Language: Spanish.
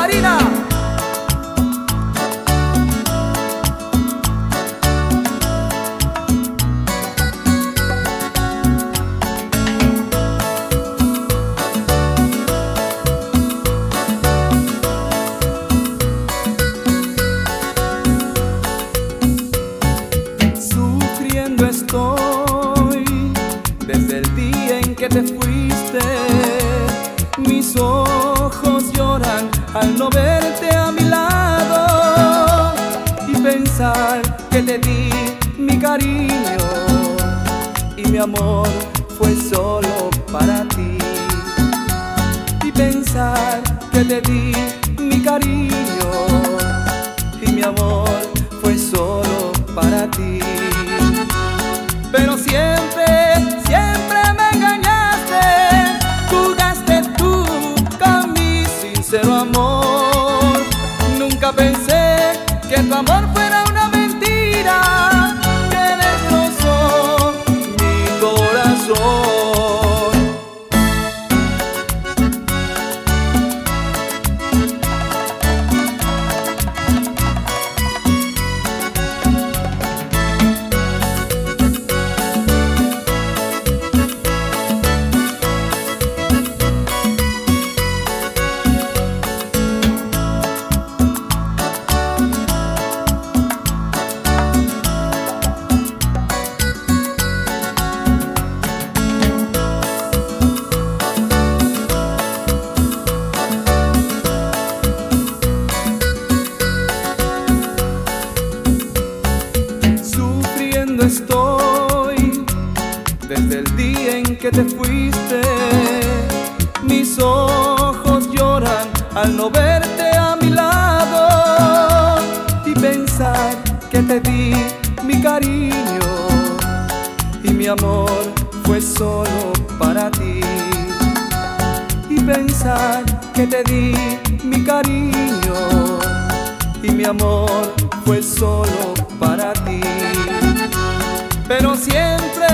Marina. Sufriendo estoy desde el día en que te fuiste. Mis ojos lloran al no verte a mi lado y pensar que te di mi cariño y mi amor fue solo para ti. Y pensar que te di mi cariño y mi amor fue solo para ti. Pero siempre, siempre me engañaste, jugaste tú con mi sincero amor. Nunca pensé que tu amor fuera una mentira que destrozó mi corazón. Estoy desde el día en que te fuiste. Mis ojos lloran al no verte a mi lado y pensar que te di mi cariño y mi amor fue solo para ti. Y pensar que te di mi cariño y mi amor fue solo para ti. Pero siempre,